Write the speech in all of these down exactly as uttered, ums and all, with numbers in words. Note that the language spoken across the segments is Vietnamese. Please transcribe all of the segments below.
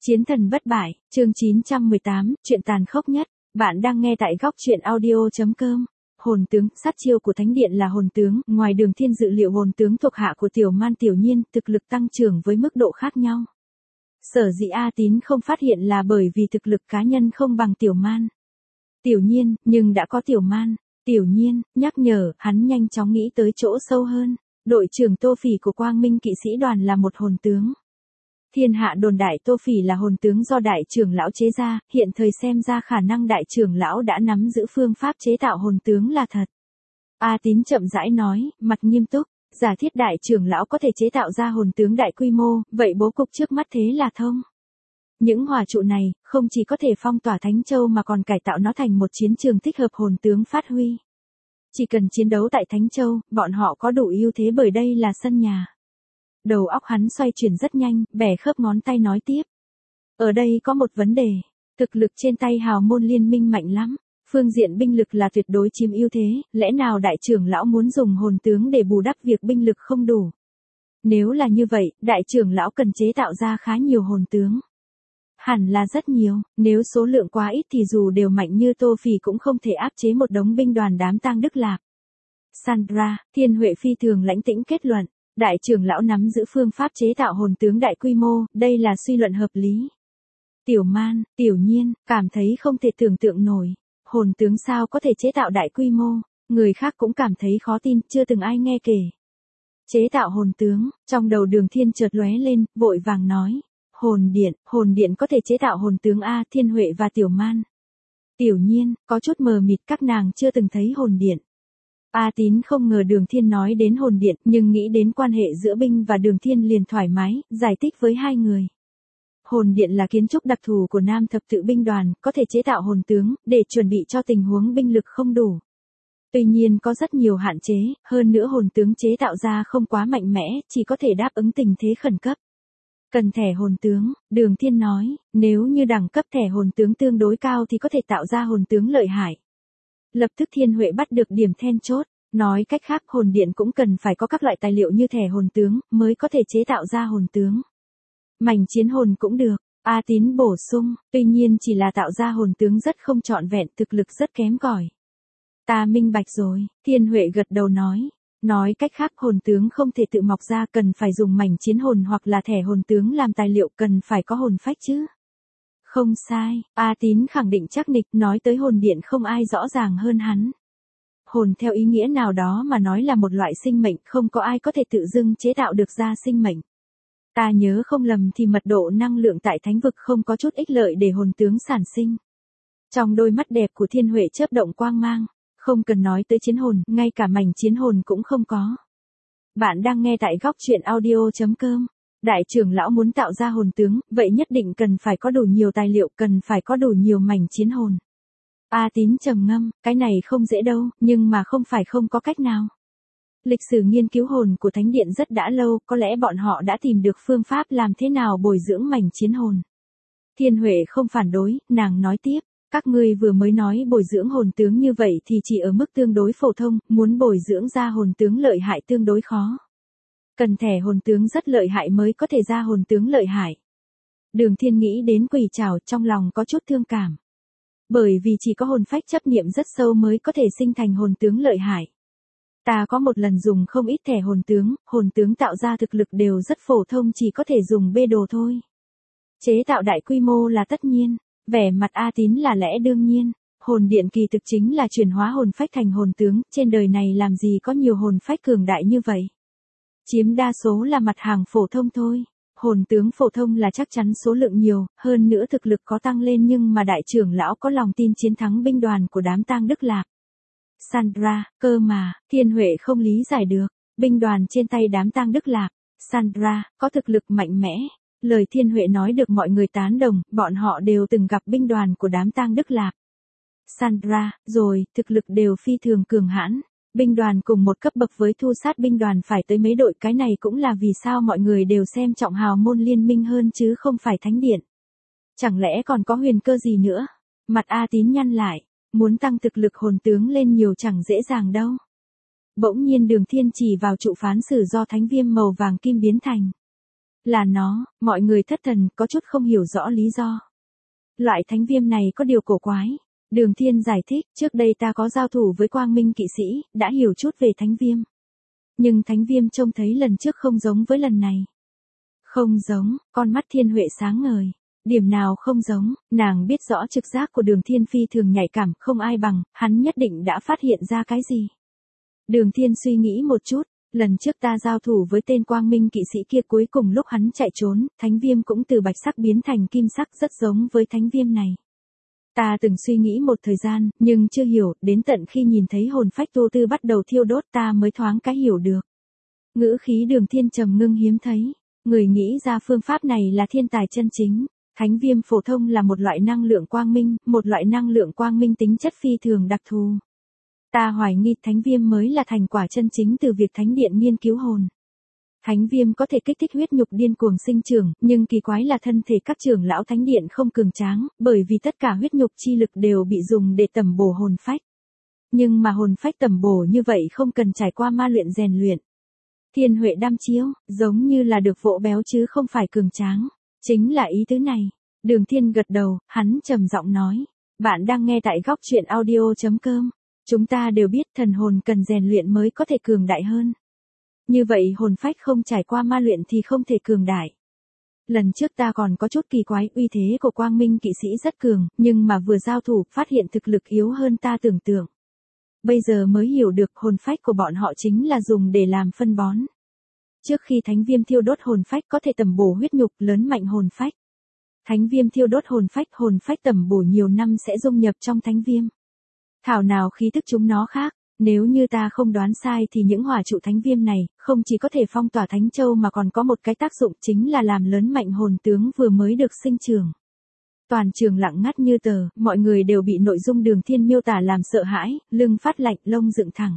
Chiến thần bất bại, chương chín trăm mười tám, chuyện tàn khốc nhất. Bạn đang nghe tại góc truyện audio chấm com. Hồn tướng, sát chiêu của Thánh Điện là hồn tướng, ngoài Đường Thiên dự liệu hồn tướng thuộc hạ của Tiểu Man Tiểu Nhiên, thực lực tăng trưởng với mức độ khác nhau. Sở dĩ A Tín không phát hiện là bởi vì thực lực cá nhân không bằng Tiểu Man Tiểu Nhiên, nhưng đã có Tiểu Man Tiểu Nhiên nhắc nhở, hắn nhanh chóng nghĩ tới chỗ sâu hơn. Đội trưởng Tô Phỉ của Quang Minh kỵ sĩ đoàn là một hồn tướng. Thiên hạ đồn đại Tô Phỉ là hồn tướng do đại trưởng lão chế ra, hiện thời xem ra khả năng đại trưởng lão đã nắm giữ phương pháp chế tạo hồn tướng là thật. A Tín chậm rãi nói, mặt nghiêm túc, giả thiết đại trưởng lão có thể chế tạo ra hồn tướng đại quy mô, vậy bố cục trước mắt thế là thông. Những hỏa trụ này, không chỉ có thể phong tỏa Thánh Châu mà còn cải tạo nó thành một chiến trường thích hợp hồn tướng phát huy. Chỉ cần chiến đấu tại Thánh Châu, bọn họ có đủ ưu thế bởi đây là sân nhà. Đầu óc hắn xoay chuyển rất nhanh, bẻ khớp ngón tay nói tiếp. Ở đây có một vấn đề. Thực lực trên tay hào môn liên minh mạnh lắm. Phương diện binh lực là tuyệt đối chiếm ưu thế, lẽ nào đại trưởng lão muốn dùng hồn tướng để bù đắp việc binh lực không đủ? Nếu là như vậy, đại trưởng lão cần chế tạo ra khá nhiều hồn tướng. Hẳn là rất nhiều, nếu số lượng quá ít thì dù đều mạnh như Tô Phỉ cũng không thể áp chế một đống binh đoàn đám tang Đức Lạp. Sandra, Thiên Huệ phi thường lãnh tĩnh kết luận. Đại trưởng lão nắm giữ phương pháp chế tạo hồn tướng đại quy mô, đây là suy luận hợp lý. Tiểu Man, Tiểu Nhiên, cảm thấy không thể tưởng tượng nổi. Hồn tướng sao có thể chế tạo đại quy mô, người khác cũng cảm thấy khó tin, chưa từng ai nghe kể. Chế tạo hồn tướng, trong đầu Đường Thiên chợt lóe lên, vội vàng nói. Hồn điện, hồn điện có thể chế tạo hồn tướng A, Thiên Huệ và Tiểu Man Tiểu Nhiên, có chút mờ mịt, các nàng chưa từng thấy hồn điện. A Tín không ngờ Đường Thiên nói đến hồn điện, nhưng nghĩ đến quan hệ giữa binh và Đường Thiên liền thoải mái, giải thích với hai người. Hồn điện là kiến trúc đặc thù của Nam Thập Tự binh đoàn, có thể chế tạo hồn tướng, để chuẩn bị cho tình huống binh lực không đủ. Tuy nhiên có rất nhiều hạn chế, hơn nữa hồn tướng chế tạo ra không quá mạnh mẽ, chỉ có thể đáp ứng tình thế khẩn cấp. Cần thẻ hồn tướng, Đường Thiên nói, nếu như đẳng cấp thẻ hồn tướng tương đối cao thì có thể tạo ra hồn tướng lợi hại. Lập tức Thiên Huệ bắt được điểm then chốt, nói cách khác hồn điện cũng cần phải có các loại tài liệu như thẻ hồn tướng, mới có thể chế tạo ra hồn tướng. Mảnh chiến hồn cũng được, A Tín bổ sung, tuy nhiên chỉ là tạo ra hồn tướng rất không trọn vẹn, thực lực rất kém cỏi. Ta minh bạch rồi, Thiên Huệ gật đầu nói, nói cách khác hồn tướng không thể tự mọc ra, cần phải dùng mảnh chiến hồn hoặc là thẻ hồn tướng làm tài liệu, cần phải có hồn phách chứ. Không sai, A Tín khẳng định chắc nịch, nói tới hồn điện không ai rõ ràng hơn hắn. Hồn theo ý nghĩa nào đó mà nói là một loại sinh mệnh, không có ai có thể tự dưng chế tạo được ra sinh mệnh. Ta nhớ không lầm thì mật độ năng lượng tại thánh vực không có chút ích lợi để hồn tướng sản sinh. Trong đôi mắt đẹp của Thiên Huệ chớp động quang mang, không cần nói tới chiến hồn, ngay cả mảnh chiến hồn cũng không có. Bạn đang nghe tại góc truyện audio chấm com. Đại trưởng lão muốn tạo ra hồn tướng, vậy nhất định cần phải có đủ nhiều tài liệu, cần phải có đủ nhiều mảnh chiến hồn. A Tín trầm ngâm, cái này không dễ đâu, nhưng mà không phải không có cách nào. Lịch sử nghiên cứu hồn của Thánh Điện rất đã lâu, có lẽ bọn họ đã tìm được phương pháp làm thế nào bồi dưỡng mảnh chiến hồn. Thiên Huệ không phản đối, nàng nói tiếp, các ngươi vừa mới nói bồi dưỡng hồn tướng như vậy thì chỉ ở mức tương đối phổ thông, muốn bồi dưỡng ra hồn tướng lợi hại tương đối khó. Cần thẻ hồn tướng rất lợi hại mới có thể ra hồn tướng lợi hại. Đường Thiên nghĩ đến Quỷ Trảo, trong lòng có chút thương cảm. Bởi vì chỉ có hồn phách chấp niệm rất sâu mới có thể sinh thành hồn tướng lợi hại. Ta có một lần dùng không ít thẻ hồn tướng, hồn tướng tạo ra thực lực đều rất phổ thông, chỉ có thể dùng bê đồ thôi. Chế tạo đại quy mô là tất nhiên, vẻ mặt A Tín là lẽ đương nhiên. Hồn điện kỳ thực chính là chuyển hóa hồn phách thành hồn tướng, trên đời này làm gì có nhiều hồn phách cường đại như vậy. Chiếm đa số là mặt hàng phổ thông thôi. Hồn tướng phổ thông là chắc chắn số lượng nhiều, hơn nữa thực lực có tăng lên, nhưng mà đại trưởng lão có lòng tin chiến thắng binh đoàn của đám tang Đức Lạp. Sandra, cơ mà, Thiên Huệ không lý giải được, binh đoàn trên tay đám tang Đức Lạp, Sandra, có thực lực mạnh mẽ. Lời Thiên Huệ nói được mọi người tán đồng, bọn họ đều từng gặp binh đoàn của đám tang Đức Lạp. Sandra, rồi, thực lực đều phi thường cường hãn. Binh đoàn cùng một cấp bậc với thu sát binh đoàn phải tới mấy đội, cái này cũng là vì sao mọi người đều xem trọng hào môn liên minh hơn chứ không phải Thánh Điện. Chẳng lẽ còn có huyền cơ gì nữa? Mặt A Tín nhăn lại, muốn tăng thực lực hồn tướng lên nhiều chẳng dễ dàng đâu. Bỗng nhiên Đường Thiên chỉ vào trụ phán sử do thánh viêm màu vàng kim biến thành. Là nó, mọi người thất thần, có chút không hiểu rõ lý do. Loại thánh viêm này có điều cổ quái. Đường Thiên giải thích, trước đây ta có giao thủ với Quang Minh kỵ sĩ, đã hiểu chút về thánh viêm. Nhưng thánh viêm trông thấy lần trước không giống với lần này. Không giống, con mắt Thiên Huệ sáng ngời. Điểm nào không giống, nàng biết rõ trực giác của Đường Thiên phi thường nhạy cảm, không ai bằng, hắn nhất định đã phát hiện ra cái gì. Đường Thiên suy nghĩ một chút, lần trước ta giao thủ với tên Quang Minh kỵ sĩ kia cuối cùng lúc hắn chạy trốn, thánh viêm cũng từ bạch sắc biến thành kim sắc rất giống với thánh viêm này. Ta từng suy nghĩ một thời gian, nhưng chưa hiểu, đến tận khi nhìn thấy hồn phách Tô Tư bắt đầu thiêu đốt ta mới thoáng cái hiểu được. Ngữ khí Đường Thiên trầm ngưng hiếm thấy, người nghĩ ra phương pháp này là thiên tài chân chính. Thánh viêm phổ thông là một loại năng lượng quang minh, một loại năng lượng quang minh tính chất phi thường đặc thù. Ta hoài nghi thánh viêm mới là thành quả chân chính từ việc thánh điện nghiên cứu hồn. Thánh viêm có thể kích thích huyết nhục điên cuồng sinh trưởng, nhưng kỳ quái là thân thể các trưởng lão thánh điện không cường tráng, bởi vì tất cả huyết nhục chi lực đều bị dùng để tẩm bổ hồn phách. Nhưng mà hồn phách tẩm bổ như vậy không cần trải qua ma luyện rèn luyện. Thiên Huệ đăm chiếu, giống như là được vỗ béo chứ không phải cường tráng. Chính là ý tứ này. Đường Thiên gật đầu, hắn trầm giọng nói. Bạn đang nghe tại góc truyện audio chấm com. Chúng ta đều biết thần hồn cần rèn luyện mới có thể cường đại hơn. Như vậy hồn phách không trải qua ma luyện thì không thể cường đại. Lần trước ta còn có chút kỳ quái, uy thế của Quang Minh kỵ sĩ rất cường, nhưng mà vừa giao thủ phát hiện thực lực yếu hơn ta tưởng tượng. Bây giờ mới hiểu được hồn phách của bọn họ chính là dùng để làm phân bón. Trước khi thánh viêm thiêu đốt hồn phách có thể tẩm bổ huyết nhục lớn mạnh hồn phách. Thánh viêm thiêu đốt hồn phách, hồn phách tẩm bổ nhiều năm sẽ dung nhập trong thánh viêm. Thảo nào khí tức chúng nó khác, nếu như ta không đoán sai thì những hỏa trụ thánh viêm này, không chỉ có thể phong tỏa thánh châu mà còn có một cái tác dụng chính là làm lớn mạnh hồn tướng vừa mới được sinh trưởng. Toàn trường lặng ngắt như tờ, mọi người đều bị nội dung Đường Thiên miêu tả làm sợ hãi, lưng phát lạnh, lông dựng thẳng.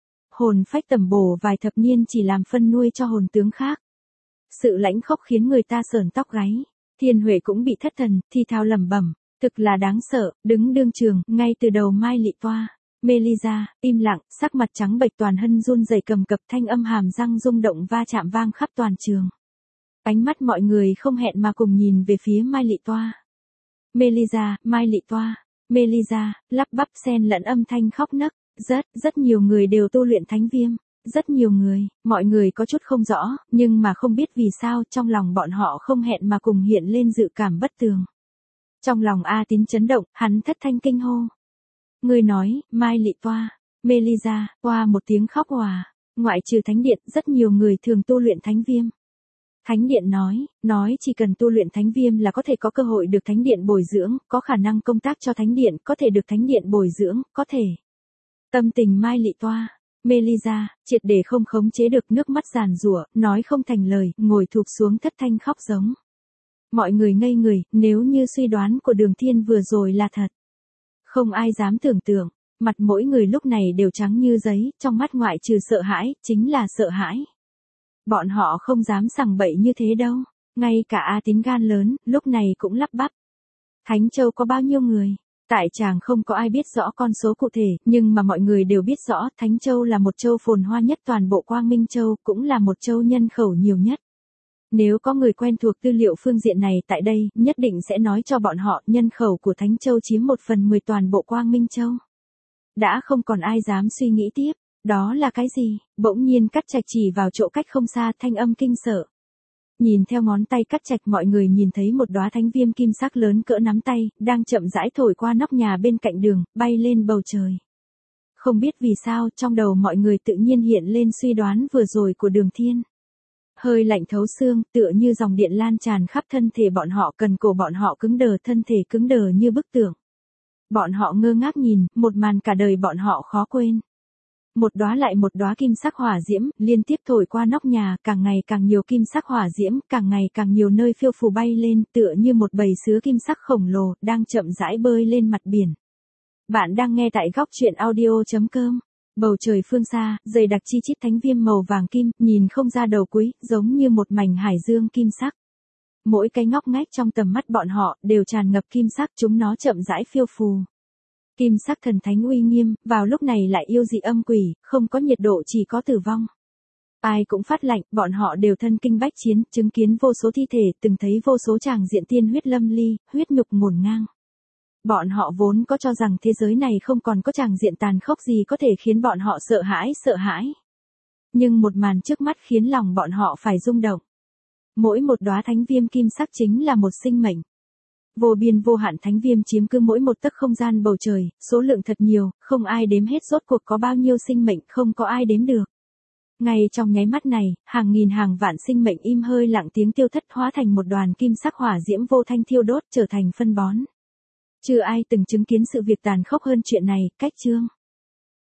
Hồn phách tẩm bổ vài thập niên chỉ làm phân nuôi cho hồn tướng khác. Sự lãnh khốc khiến người ta sởn tóc gáy. Thiên Huệ cũng bị thất thần, thì thào lẩm bẩm, thực là đáng sợ, đứng đương trường, ngay từ đầu Mai Lị Toa. Melisa, im lặng, sắc mặt trắng bệch toàn hân run rẩy cầm cập thanh âm hàm răng rung động va chạm vang khắp toàn trường. Ánh mắt mọi người không hẹn mà cùng nhìn về phía Mai Lị Toa. Melisa, Mai Lị Toa, Melisa, lắp bắp xen lẫn âm thanh khóc nấc. Rất, rất nhiều người đều tu luyện thánh viêm. Rất nhiều người, mọi người có chút không rõ, nhưng mà không biết vì sao trong lòng bọn họ không hẹn mà cùng hiện lên dự cảm bất tường. Trong lòng A Tín chấn động, hắn thất thanh kinh hô. Người nói, Mai Lị Toa, Melisa, qua một tiếng khóc òa. Ngoại trừ thánh điện, rất nhiều người thường tu luyện thánh viêm. Thánh điện nói, nói chỉ cần tu luyện thánh viêm là có thể có cơ hội được thánh điện bồi dưỡng, có khả năng công tác cho thánh điện, có thể được thánh điện bồi dưỡng, có thể. Tâm tình Mai Lị Toa, Melisa, triệt để không khống chế được, nước mắt giàn giụa, nói không thành lời, ngồi thụp xuống thất thanh khóc giống. Mọi người ngây người, nếu như suy đoán của Đường Thiên vừa rồi là thật. Không ai dám tưởng tượng, mặt mỗi người lúc này đều trắng như giấy, trong mắt ngoại trừ sợ hãi, chính là sợ hãi. Bọn họ không dám sằng bậy như thế đâu, ngay cả A Tín gan lớn, lúc này cũng lắp bắp. Thánh Châu có bao nhiêu người? Tại chàng không có ai biết rõ con số cụ thể, nhưng mà mọi người đều biết rõ Thánh Châu là một châu phồn hoa nhất toàn bộ Quang Minh Châu, cũng là một châu nhân khẩu nhiều nhất. Nếu có người quen thuộc tư liệu phương diện này tại đây, nhất định sẽ nói cho bọn họ nhân khẩu của Thánh Châu chiếm một phần mười toàn bộ Quang Minh Châu. Đã không còn ai dám suy nghĩ tiếp, đó là cái gì? Bỗng nhiên Cát Trạch chỉ vào chỗ cách không xa, thanh âm kinh sợ. Nhìn theo ngón tay Cát Trạch, mọi người nhìn thấy một đóa thánh viêm kim sắc lớn cỡ nắm tay, đang chậm rãi thổi qua nóc nhà bên cạnh đường, bay lên bầu trời. Không biết vì sao, trong đầu mọi người tự nhiên hiện lên suy đoán vừa rồi của Đường Thiên. Hơi lạnh thấu xương, tựa như dòng điện lan tràn khắp thân thể bọn họ, cần cổ bọn họ cứng đờ, thân thể cứng đờ như bức tượng. Bọn họ ngơ ngác nhìn, một màn cả đời bọn họ khó quên. Một đóa lại một đóa kim sắc hỏa diễm, liên tiếp thổi qua nóc nhà, càng ngày càng nhiều kim sắc hỏa diễm, càng ngày càng nhiều nơi phiêu phù bay lên, tựa như một bầy sứa kim sắc khổng lồ, đang chậm rãi bơi lên mặt biển. Bạn đang nghe tại góc truyện audio chấm com. Bầu trời phương xa, dày đặc chi chít thánh viêm màu vàng kim, nhìn không ra đầu cuối, giống như một mảnh hải dương kim sắc. Mỗi cái ngóc ngách trong tầm mắt bọn họ, đều tràn ngập kim sắc, chúng nó chậm rãi phiêu phù. Kim sắc thần thánh uy nghiêm, vào lúc này lại yêu dị âm quỷ, không có nhiệt độ chỉ có tử vong. Ai cũng phát lạnh, bọn họ đều thân kinh bách chiến, chứng kiến vô số thi thể, từng thấy vô số tràng diện tiên huyết lâm ly, huyết nhục ngổn ngang. Bọn họ vốn có cho rằng thế giới này không còn có tràng diện tàn khốc gì có thể khiến bọn họ sợ hãi, sợ hãi. Nhưng một màn trước mắt khiến lòng bọn họ phải rung động. Mỗi một đóa thánh viêm kim sắc chính là một sinh mệnh. Vô biên vô hạn thánh viêm chiếm cứ mỗi một tấc không gian bầu trời, số lượng thật nhiều, không ai đếm hết rốt cuộc có bao nhiêu sinh mệnh, không có ai đếm được. Ngay trong nháy mắt này, hàng nghìn hàng vạn sinh mệnh im hơi lặng tiếng tiêu thất hóa thành một đoàn kim sắc hỏa diễm vô thanh thiêu đốt trở thành phân bón. Chưa ai từng chứng kiến sự việc tàn khốc hơn chuyện này, cách chương.